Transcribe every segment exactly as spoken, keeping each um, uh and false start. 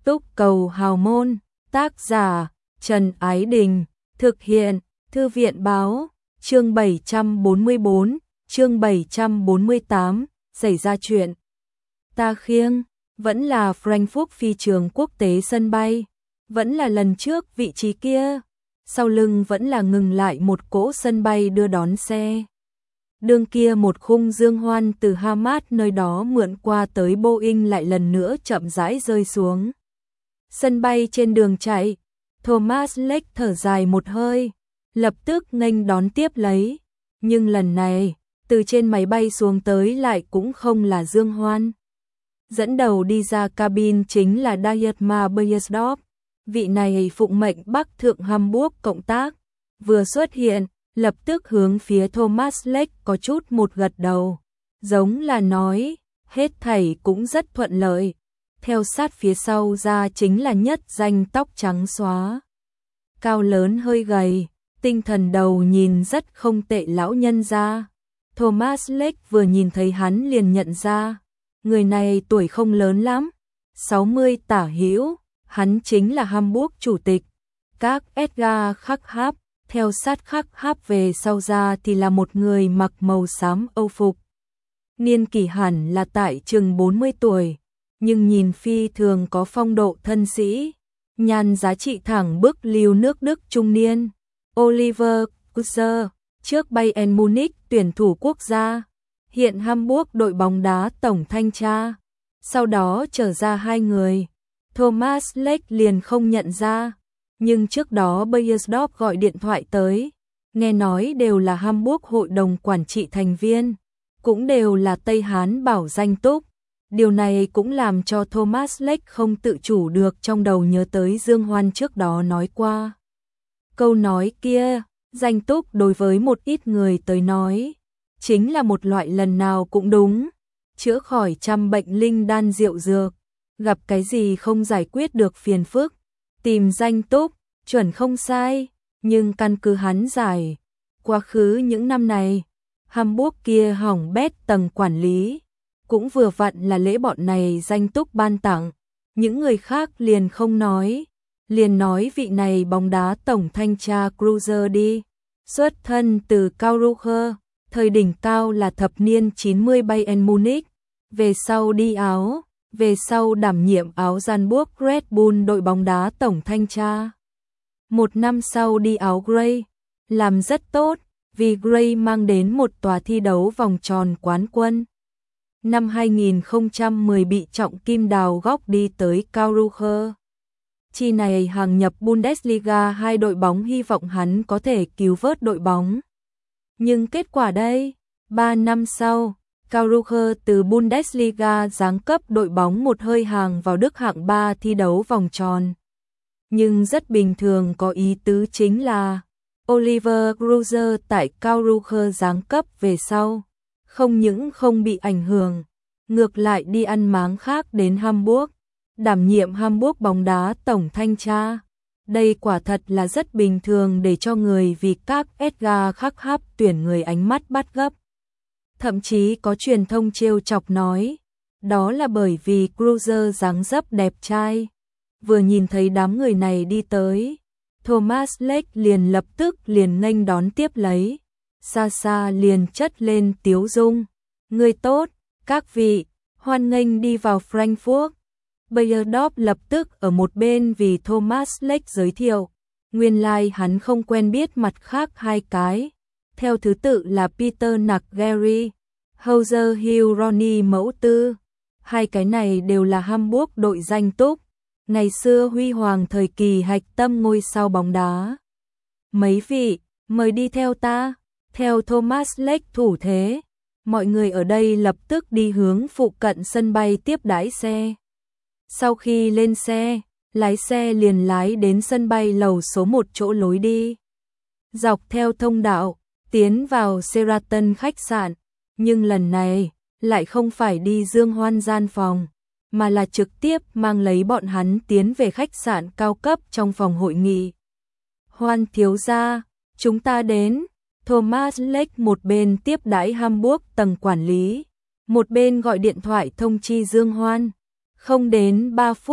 Túc Cầu Hào Môn, tác giả Trần Ái Đình, thực hiện Thư viện Báo, chương bảy trăm bốn mươi bốn, chương bảy trăm bốn mươi tám, xảy ra chuyện. Ta khiêng, vẫn là Frankfurt phi trường quốc tế sân bay, vẫn là lần trước vị trí kia, sau lưng vẫn là ngừng lại một cỗ sân bay đưa đón xe. Đường kia một khung dương hoan từ Hamas nơi đó mượn qua tới Boeing lại lần nữa chậm rãi rơi xuống. Sân bay trên đường chạy, Thomas Lake thở dài một hơi, lập tức nghênh đón tiếp lấy. Nhưng lần này, từ trên máy bay xuống tới lại cũng không là dương hoan. Dẫn đầu đi ra cabin chính là Dietmar Beiersdorf. Vị này phụng mệnh Bắc Thượng Hamburg cộng tác, vừa xuất hiện, lập tức hướng phía Thomas Lake có chút một gật đầu, giống là nói, hết thảy cũng rất thuận lợi. Theo sát phía sau ra chính là nhất danh tóc trắng xóa, cao lớn hơi gầy, tinh thần đầu nhìn rất không tệ lão nhân gia. Thomas Lake vừa nhìn thấy hắn liền nhận ra, người này tuổi không lớn lắm, sáu mươi tả hữu, hắn chính là Hamburg chủ tịch. Các Edgar Khắc Háp, theo sát Khắc Háp về sau ra thì là một người mặc màu xám âu phục. Niên kỷ hẳn là tại chừng bốn mươi tuổi, nhưng nhìn phi thường có phong độ thân sĩ, nhan giá trị thẳng bức lưu nước Đức trung niên. Oliver Kusser, trước Bayern Munich tuyển thủ quốc gia, hiện Hamburg đội bóng đá tổng thanh tra, sau đó trở ra hai người. Thomas Lake liền không nhận ra, nhưng trước đó Beiersdorf gọi điện thoại tới, nghe nói đều là Hamburg hội đồng quản trị thành viên, cũng đều là Tây Hán bảo danh túc. Điều này cũng làm cho Thomas Lake không tự chủ được trong đầu nhớ tới Dương Hoan trước đó nói qua. Câu nói kia, danh túc đối với một ít người tới nói, chính là một loại lần nào cũng đúng, chữa khỏi trăm bệnh linh đan rượu dược, gặp cái gì không giải quyết được phiền phức, tìm danh túc, chuẩn không sai, nhưng căn cứ hắn giải, quá khứ những năm này, Hamburg kia hỏng bét tầng quản lý, cũng vừa vặn là lễ bọn này danh túc ban tặng, những người khác liền không nói, liền nói vị này bóng đá tổng thanh tra Kreuzer đi, xuất thân từ Karlsruhe, thời đỉnh cao là thập niên chín mươi Bayern Munich, về sau đi áo, về sau đảm nhiệm áo Hamburg Red Bull đội bóng đá tổng thanh tra. Một năm sau đi áo Grey, làm rất tốt, vì Grey mang đến một tòa thi đấu vòng tròn quán quân. Năm hai nghìn không trăm mười bị trọng kim đào góc đi tới Karlsruhe. Chi này hàng nhập Bundesliga hai đội bóng hy vọng hắn có thể cứu vớt đội bóng. Nhưng kết quả đây, ba năm sau, Karlsruhe từ Bundesliga giáng cấp đội bóng một hơi hàng vào Đức hạng ba thi đấu vòng tròn. Nhưng rất bình thường có ý tứ chính là Oliver Kreuzer tại Karlsruhe giáng cấp về sau, không những không bị ảnh hưởng, ngược lại đi ăn máng khác đến Hamburg, đảm nhiệm Hamburg bóng đá tổng thanh tra. Đây quả thật là rất bình thường để cho người vì các Edgar Khắc Háp tuyển người ánh mắt bắt gấp. Thậm chí có truyền thông trêu chọc nói, đó là bởi vì Kreuzer dáng dấp đẹp trai. Vừa nhìn thấy đám người này đi tới, Thomas Lake liền lập tức liền nghênh đón tiếp lấy, xa xa liền chất lên tiếu dung. Người tốt, các vị, hoan nghênh đi vào Frankfurt. Beiersdorf lập tức ở một bên vì Thomas Lake giới thiệu, nguyên lai like hắn không quen biết mặt khác hai cái, theo thứ tự là Peter Nặc Gary, Hauser Hill Ronnie Mẫu Tư, hai cái này đều là Hamburg đội danh túc, ngày xưa huy hoàng thời kỳ hạch tâm ngôi sao bóng đá. Mấy vị, mời đi theo ta, theo Thomas Lake thủ thế, mọi người ở đây lập tức đi hướng phụ cận sân bay tiếp đãi xe. Sau khi lên xe, lái xe liền lái đến sân bay lầu số một chỗ lối đi. Dọc theo thông đạo, tiến vào Sheraton khách sạn, nhưng lần này, lại không phải đi Dương Hoan gian phòng, mà là trực tiếp mang lấy bọn hắn tiến về khách sạn cao cấp trong phòng hội nghị. Hoan thiếu gia, chúng ta đến. Thomas Lake một bên tiếp đãi Hamburg tầng quản lý, một bên gọi điện thoại thông chi Dương Hoan. Không đến ba phút,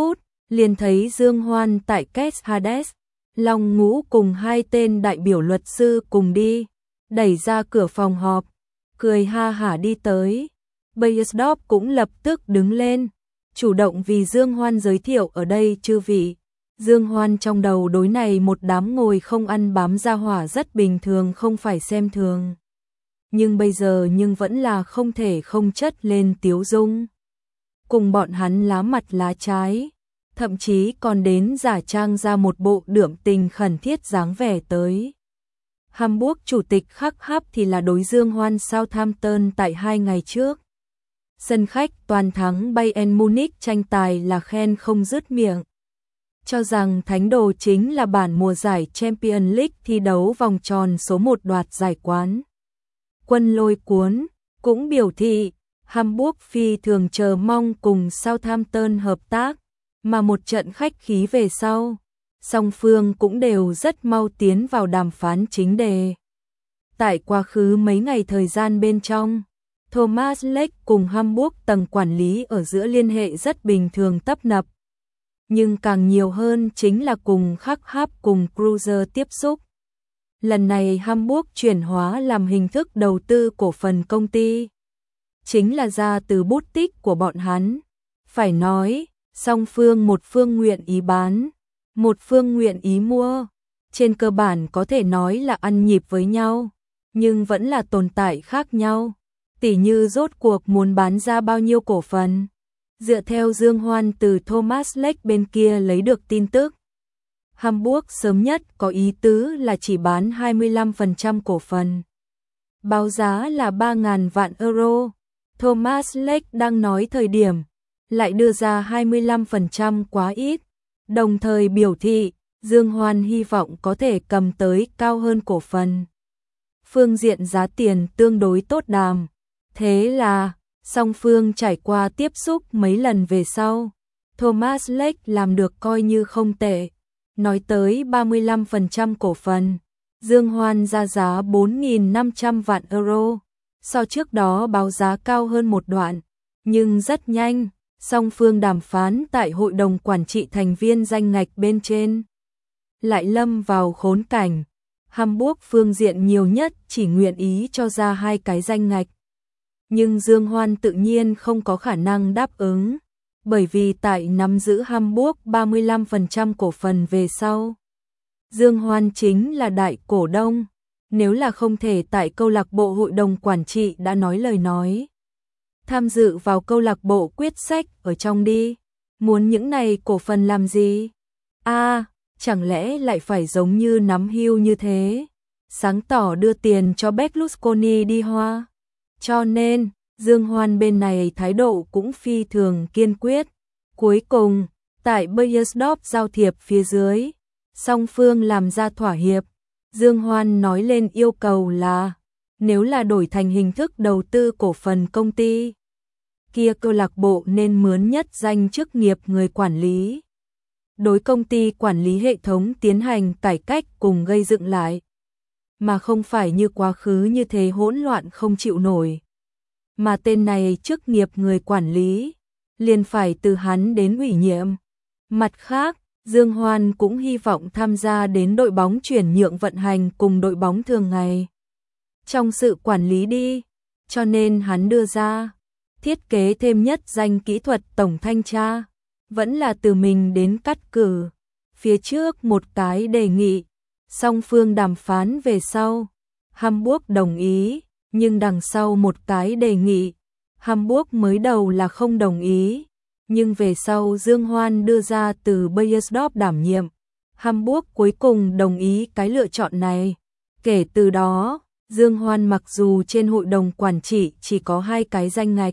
liền thấy Dương Hoan tại Kes Hades, Long Ngũ cùng hai tên đại biểu luật sư cùng đi, đẩy ra cửa phòng họp, cười ha hả đi tới. Beiersdorf cũng lập tức đứng lên, chủ động vì Dương Hoan giới thiệu ở đây chư vị. Dương Hoan trong đầu đối này một đám ngồi không ăn bám ra hỏa rất bình thường, không phải xem thường. Nhưng bây giờ nhưng vẫn là không thể không chất lên tiếu dung. Cùng bọn hắn lá mặt lá trái, thậm chí còn đến giả trang ra một bộ đượm tình khẩn thiết dáng vẻ tới. Hamburg chủ tịch khắc háp thì là đối Dương Hoan Southampton tại hai ngày trước. Sân khách toàn thắng Bayern Munich tranh tài là khen không dứt miệng. Cho rằng thánh đồ chính là bản mùa giải Champions League thi đấu vòng tròn số một đoạt giải quán quân lôi cuốn, cũng biểu thị Hamburg phi thường chờ mong cùng Southampton hợp tác, mà một trận khách khí về sau, song phương cũng đều rất mau tiến vào đàm phán chính đề. Tại quá khứ mấy ngày thời gian bên trong, Thomas Lech cùng Hamburg tầng quản lý ở giữa liên hệ rất bình thường tấp nập. Nhưng càng nhiều hơn chính là cùng khắc háp cùng Cruiser tiếp xúc. Lần này Hamburg chuyển hóa làm hình thức đầu tư cổ phần công ty. Chính là ra từ bút tích của bọn hắn. Phải nói, song phương một phương nguyện ý bán, một phương nguyện ý mua. Trên cơ bản có thể nói là ăn nhịp với nhau, nhưng vẫn là tồn tại khác nhau. Tỉ như rốt cuộc muốn bán ra bao nhiêu cổ phần. Dựa theo Dương Hoan từ Thomas Lech bên kia lấy được tin tức, Hamburg sớm nhất có ý tứ là chỉ bán hai mươi lăm phần trăm cổ phần. Báo giá là ba nghìn vạn euro. Thomas Lech đang nói thời điểm, lại đưa ra hai mươi lăm phần trăm quá ít, đồng thời biểu thị Dương Hoan hy vọng có thể cầm tới cao hơn cổ phần. Phương diện giá tiền tương đối tốt đàm. Thế là song phương trải qua tiếp xúc mấy lần về sau, Thomas Lech làm được coi như không tệ. Nói tới ba mươi lăm phần trăm cổ phần, Dương Hoan ra giá bốn nghìn năm trăm vạn euro, so trước đó báo giá cao hơn một đoạn, nhưng rất nhanh, song phương đàm phán tại hội đồng quản trị thành viên danh ngạch bên trên. Lại lâm vào khốn cảnh, Hamburg phương diện nhiều nhất chỉ nguyện ý cho ra hai cái danh ngạch. Nhưng Dương Hoan tự nhiên không có khả năng đáp ứng, bởi vì tại nắm giữ Hamburg ba mươi lăm phần trăm cổ phần về sau. Dương Hoan chính là đại cổ đông, nếu là không thể tại câu lạc bộ hội đồng quản trị đã nói lời nói. Tham dự vào câu lạc bộ quyết sách ở trong đi, muốn những này cổ phần làm gì? A, à, chẳng lẽ lại phải giống như nắm hưu như thế, sáng tỏ đưa tiền cho Berlusconi đi hoa. Cho nên, Dương Hoan bên này thái độ cũng phi thường kiên quyết. Cuối cùng, tại Beiersdorf giao thiệp phía dưới, song phương làm ra thỏa hiệp. Dương Hoan nói lên yêu cầu là, nếu là đổi thành hình thức đầu tư cổ phần công ty, kia câu lạc bộ nên mướn nhất danh chức nghiệp người quản lý. Đối công ty quản lý hệ thống tiến hành cải cách cùng gây dựng lại, mà không phải như quá khứ như thế hỗn loạn không chịu nổi. Mà tên này chức nghiệp người quản lý, liền phải từ hắn đến ủy nhiệm. Mặt khác, Dương Hoan cũng hy vọng tham gia đến đội bóng chuyển nhượng vận hành cùng đội bóng thường ngày. Trong sự quản lý đi, cho nên hắn đưa ra, thiết kế thêm nhất danh kỹ thuật tổng thanh tra, vẫn là từ mình đến cắt cử. Phía trước một cái đề nghị, song phương đàm phán về sau, Hamburg đồng ý, nhưng đằng sau một cái đề nghị, Hamburg mới đầu là không đồng ý, nhưng về sau Dương Hoan đưa ra từ Beiersdorf đảm nhiệm, Hamburg cuối cùng đồng ý cái lựa chọn này. Kể từ đó, Dương Hoan mặc dù trên hội đồng quản trị chỉ có hai cái danh ngạch,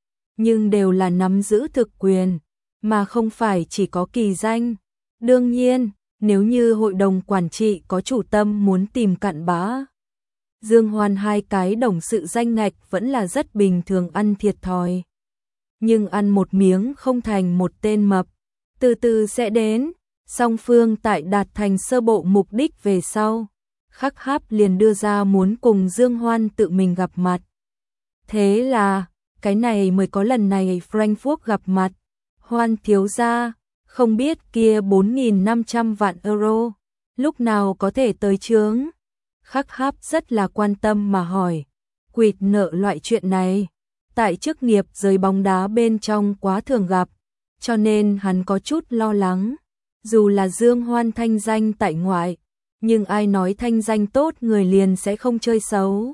nhưng đều là nắm giữ thực quyền, mà không phải chỉ có kỳ danh. Đương nhiên, nếu như hội đồng quản trị có chủ tâm muốn tìm cặn bã, Dương Hoan hai cái đồng sự danh ngạch vẫn là rất bình thường ăn thiệt thòi. Nhưng ăn một miếng không thành một tên mập, từ từ sẽ đến. Song phương tại đạt thành sơ bộ mục đích về sau, khắc háp liền đưa ra muốn cùng Dương Hoan tự mình gặp mặt. Thế là, cái này mới có lần này Frankfurt gặp mặt. Hoan thiếu gia, Không biết kia bốn nghìn năm trăm vạn euro, lúc nào có thể tới chướng? Khắc Háp rất là quan tâm mà hỏi. Quỵt nợ loại chuyện này, tại chức nghiệp giới bóng đá bên trong quá thường gặp, cho nên hắn có chút lo lắng. Dù là Dương Hoan thanh danh tại ngoại, nhưng ai nói thanh danh tốt người liền sẽ không chơi xấu.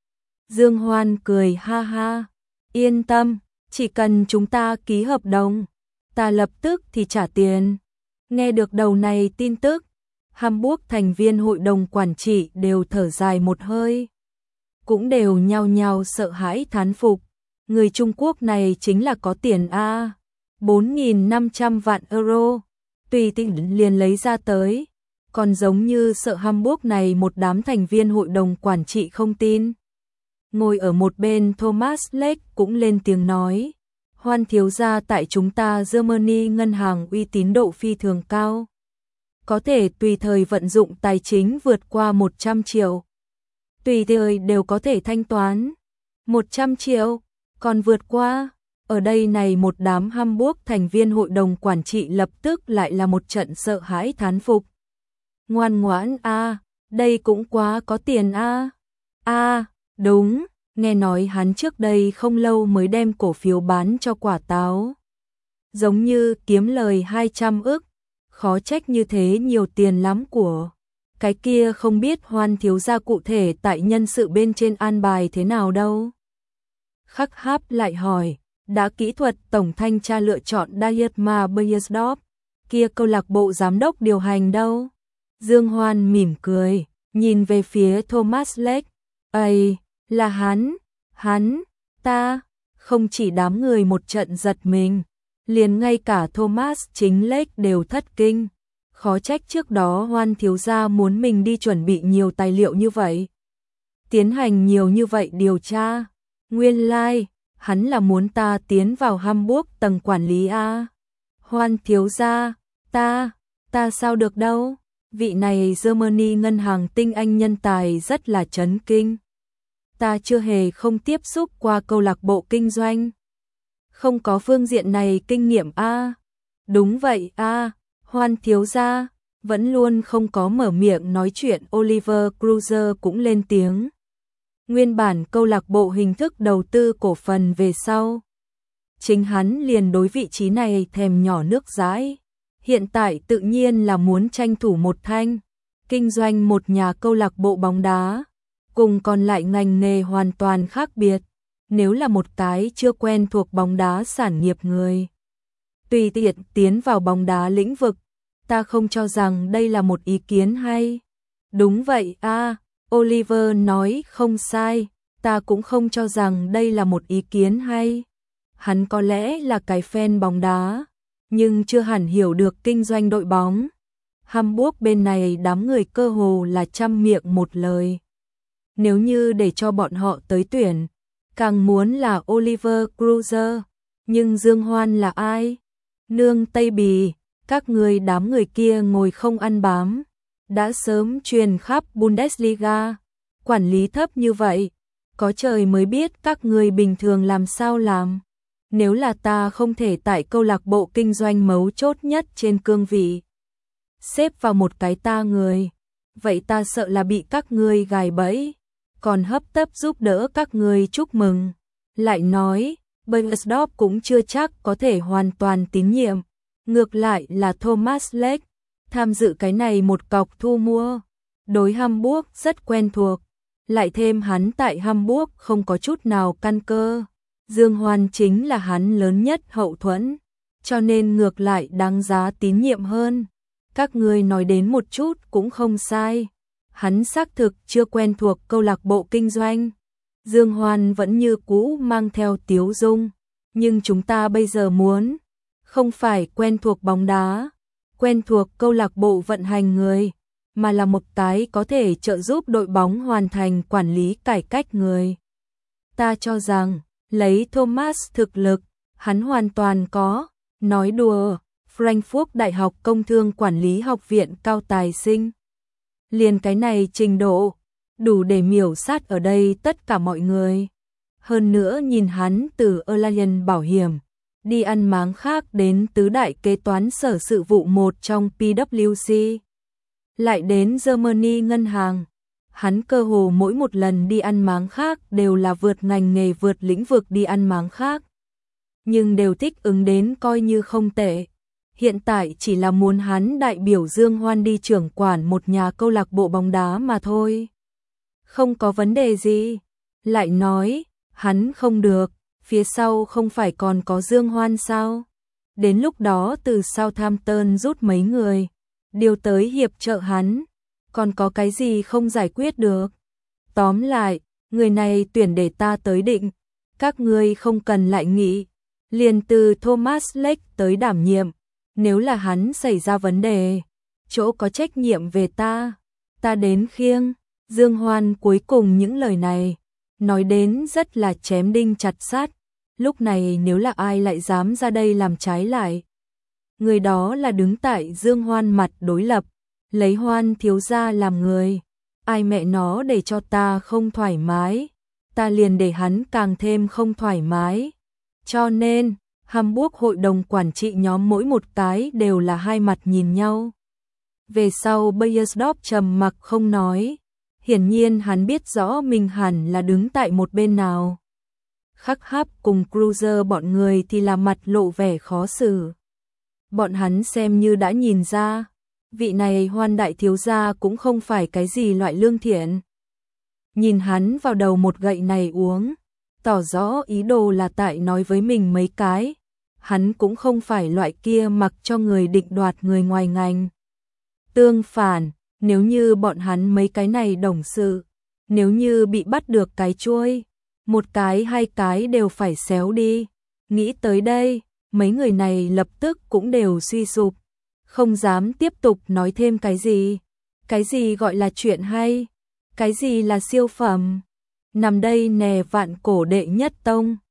Dương Hoan cười ha ha, yên tâm, chỉ cần chúng ta ký hợp đồng, ta lập tức thì trả tiền. Nghe được đầu này tin tức, Hamburg thành viên hội đồng quản trị đều thở dài một hơi, cũng đều nhao nhao sợ hãi thán phục. Người Trung Quốc này chính là có tiền a, bốn nghìn năm trăm vạn euro, tùy tiện liền lấy ra tới, còn giống như sợ Hamburg này một đám thành viên hội đồng quản trị không tin. Ngồi ở một bên Thomas Lake cũng lên tiếng nói, Hoan thiếu gia tại chúng ta Germany ngân hàng uy tín độ phi thường cao, có thể tùy thời vận dụng tài chính vượt qua một trăm triệu. Tùy thời đều có thể thanh toán. một trăm triệu, còn vượt qua. Ở đây này một đám Hamburg thành viên hội đồng quản trị lập tức lại là một trận sợ hãi thán phục. Ngoan ngoãn a, đây cũng quá có tiền a. A, đúng, nghe nói hắn trước đây không lâu mới đem cổ phiếu bán cho Quả Táo. Giống như kiếm lời hai trăm ức, khó trách như thế nhiều tiền lắm của. Cái kia không biết Hoan thiếu gia cụ thể tại nhân sự bên trên an bài thế nào đâu. Khắc Háp lại hỏi, đã kỹ thuật tổng thanh tra lựa chọn Dietmar Beiersdorf, kia câu lạc bộ giám đốc điều hành đâu? Dương Hoan mỉm cười, nhìn về phía Thomas Lake, "Ây, là hắn, hắn, ta." Không chỉ đám người một trận giật mình, liền ngay cả Thomas chính Lake đều thất kinh. Khó trách trước đó Hoan thiếu gia muốn mình đi chuẩn bị nhiều tài liệu như vậy, tiến hành nhiều như vậy điều tra. Nguyên lai, like, hắn là muốn ta tiến vào Hamburg tầng quản lý a. Hoan thiếu gia, ta, ta sao được đâu? Vị này Germany ngân hàng tinh anh nhân tài rất là chấn kinh. Ta chưa hề không tiếp xúc qua câu lạc bộ kinh doanh, không có phương diện này kinh nghiệm a. Đúng vậy a. Hoan thiếu gia, vẫn luôn không có mở miệng nói chuyện Oliver Kruse cũng lên tiếng. Nguyên bản câu lạc bộ hình thức đầu tư cổ phần về sau, chính hắn liền đối vị trí này thèm nhỏ nước dãi. Hiện tại tự nhiên là muốn tranh thủ một thanh, kinh doanh một nhà câu lạc bộ bóng đá, cùng còn lại ngành nghề hoàn toàn khác biệt. Nếu là một cái chưa quen thuộc bóng đá sản nghiệp người, tùy tiện tiến vào bóng đá lĩnh vực, ta không cho rằng đây là một ý kiến hay. Đúng vậy a, Oliver nói không sai, ta cũng không cho rằng đây là một ý kiến hay. Hắn có lẽ là cái fan bóng đá, nhưng chưa hẳn hiểu được kinh doanh đội bóng. Hamburg bên này đám người cơ hồ là trăm miệng một lời. Nếu như để cho bọn họ tới tuyển, càng muốn là Oliver Kruse, nhưng Dương Hoan là ai? Nương Tây Bì, các người đám người kia ngồi không ăn bám, đã sớm truyền khắp Bundesliga, quản lý thấp như vậy, có trời mới biết các người bình thường làm sao làm. Nếu là ta không thể tại câu lạc bộ kinh doanh mấu chốt nhất trên cương vị, xếp vào một cái ta người, vậy ta sợ là bị các ngươi gài bẫy, còn hấp tấp giúp đỡ các ngươi chúc mừng. Lại nói, Beiersdorf cũng chưa chắc có thể hoàn toàn tín nhiệm, ngược lại là Thomas Lake, tham dự cái này một cọc thu mua, đối Hamburg rất quen thuộc, lại thêm hắn tại Hamburg không có chút nào căn cơ. Dương Hoan chính là hắn lớn nhất hậu thuẫn, cho nên ngược lại đáng giá tín nhiệm hơn. Các ngươi nói đến một chút cũng không sai, hắn xác thực chưa quen thuộc câu lạc bộ kinh doanh. Dương Hoan vẫn như cũ mang theo tiếu dung, nhưng chúng ta bây giờ muốn, không phải quen thuộc bóng đá, quen thuộc câu lạc bộ vận hành người, mà là một cái có thể trợ giúp đội bóng hoàn thành quản lý cải cách người. Ta cho rằng, lấy Thomas thực lực, hắn hoàn toàn có, nói đùa, Frankfurt Đại học Công thương Quản lý Học viện cao tài sinh. Liền cái này trình độ, đủ để miểu sát ở đây tất cả mọi người. Hơn nữa nhìn hắn từ Allianz Bảo hiểm, đi ăn máng khác đến tứ đại kế toán sở sự vụ một trong pê vê xê, lại đến Germany ngân hàng. Hắn cơ hồ mỗi một lần đi ăn máng khác đều là vượt ngành nghề vượt lĩnh vực đi ăn máng khác, nhưng đều thích ứng đến coi như không tệ. Hiện tại chỉ là muốn hắn đại biểu Dương Hoan đi trưởng quản một nhà câu lạc bộ bóng đá mà thôi. Không có vấn đề gì. Lại nói, hắn không được, phía sau không phải còn có Dương Hoan sao? Đến lúc đó từ Southampton rút mấy người, điều tới hiệp trợ hắn, còn có cái gì không giải quyết được. Tóm lại, người này tuyển để ta tới định, các ngươi không cần lại nghĩ, liền từ Thomas Lake tới đảm nhiệm, nếu là hắn xảy ra vấn đề, chỗ có trách nhiệm về ta, ta đến khiêng. Dương Hoan cuối cùng những lời này, nói đến rất là chém đinh chặt sắt, lúc này nếu là ai lại dám ra đây làm trái lại, người đó là đứng tại Dương Hoan mặt đối lập, lấy Hoan thiếu gia làm người, ai mẹ nó để cho ta không thoải mái, ta liền để hắn càng thêm không thoải mái. Cho nên, Hamburg hội đồng quản trị nhóm mỗi một cái đều là hai mặt nhìn nhau. Về sau Beiersdorf trầm mặc không nói, hiển nhiên hắn biết rõ mình hẳn là đứng tại một bên nào. Khắc Háp cùng Cruiser bọn người thì là mặt lộ vẻ khó xử. Bọn hắn xem như đã nhìn ra, vị này Hoan đại thiếu gia cũng không phải cái gì loại lương thiện. Nhìn hắn vào đầu một gậy này uống, tỏ rõ ý đồ là tại nói với mình mấy cái, hắn cũng không phải loại kia mặc cho người định đoạt người ngoài ngành. Tương phản, nếu như bọn hắn mấy cái này đồng sự, nếu như bị bắt được cái chuôi, một cái hai cái đều phải xéo đi. Nghĩ tới đây, mấy người này lập tức cũng đều suy sụp, không dám tiếp tục nói thêm cái gì. Cái gì gọi là chuyện hay, cái gì là siêu phẩm. Nằm đây nè vạn cổ đệ nhất tông.